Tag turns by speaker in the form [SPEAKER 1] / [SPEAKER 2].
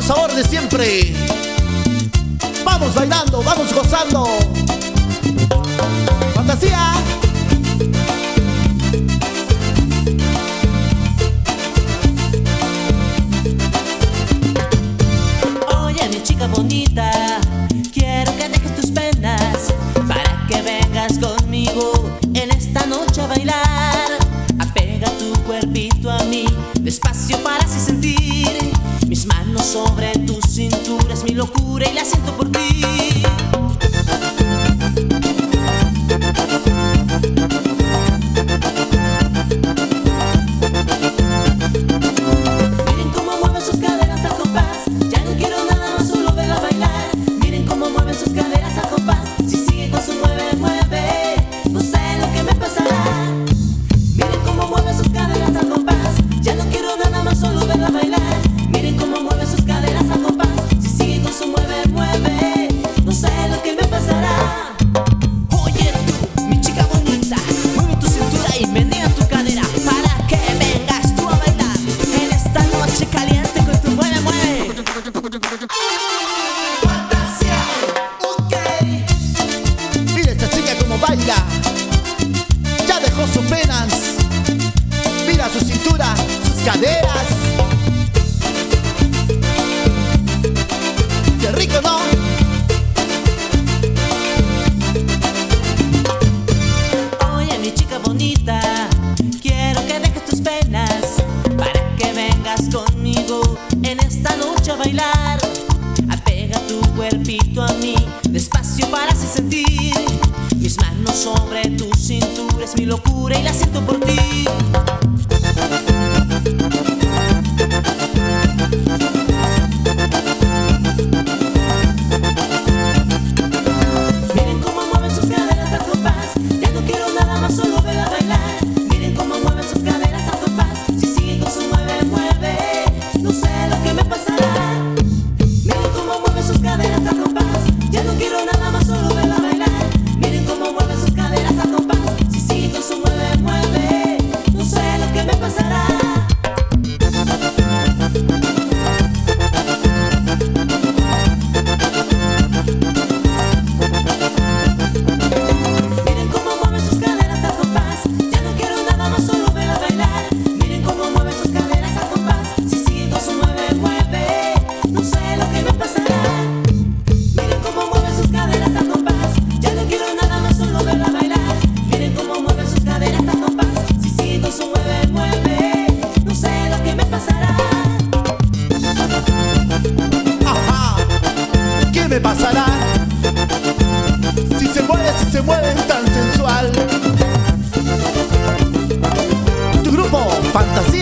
[SPEAKER 1] sabor de siempre. Vamos bailando, vamos gozando. Fantasía.
[SPEAKER 2] Oye, mi chica bonita, quiero que dejes tus penas para que vengas conmigo en esta noche a bailar. Apega tu cuerpito a mí, despacio para así sentir mis manos sobre tu cintura. Es mi locura y la siento por ti. Miren cómo mueven sus caderas al compás. Ya no quiero nada más, solo verla bailar. Miren cómo mueven sus caderas al compás. Si sigue con su mueve, mueve, no sé lo que me pasará. Miren cómo mueven sus caderas al compás. Ya no quiero nada más, solo verla bailar. Miren cómo mueve sus caderas al compás. Si sigue con su mueve, mueve, no sé lo que me pasará. Oye tú, mi chica bonita, mueve tu cintura y menea tu cadera para que vengas tú a bailar en esta noche caliente con tu mueve, mueve. Fantasía, ok.
[SPEAKER 1] Mira esta chica como baila. Ya dejó sus penas. Mira su cintura, sus caderas. Qué rico, ¿no?
[SPEAKER 2] Oye, mi chica bonita, quiero que dejes tus penas para que vengas conmigo en esta noche a bailar. Apega tu cuerpito a mí, despacio para así sentir mis manos sobre tu cintura. Es mi locura y la siento por ti. Miren cómo mueven sus caderas al compás. Ya no quiero nada más, solo verla bailar. Miren cómo mueven sus caderas al compás. Si sigue con su mueve, mueve, no sé lo que me pasará. Miren cómo mueven sus caderas al compás. Ya no quiero nada más, solo verla bailar. Miren cómo mueven sus caderas al compás. Si sigue con su mueve, mueve, no sé lo que me pasará. Miren cómo mueven sus caderas al compás. Ya no quiero nada más, solo verla bailar. Miren cómo mueven sus caderas al compás. Si sigue con su mueve, mueve, no sé lo que me pasará. Miren cómo mueven sus caderas al compás. Ya no quiero nada más, solo verla bailar. Miren cómo mueven sus caderas al compás. Si sigue con su mueve, mueve, no sé lo que me pasará.
[SPEAKER 1] Ajá. ¿Qué me pasará? Si se mueve tan sensual. Tu grupo Fantasía.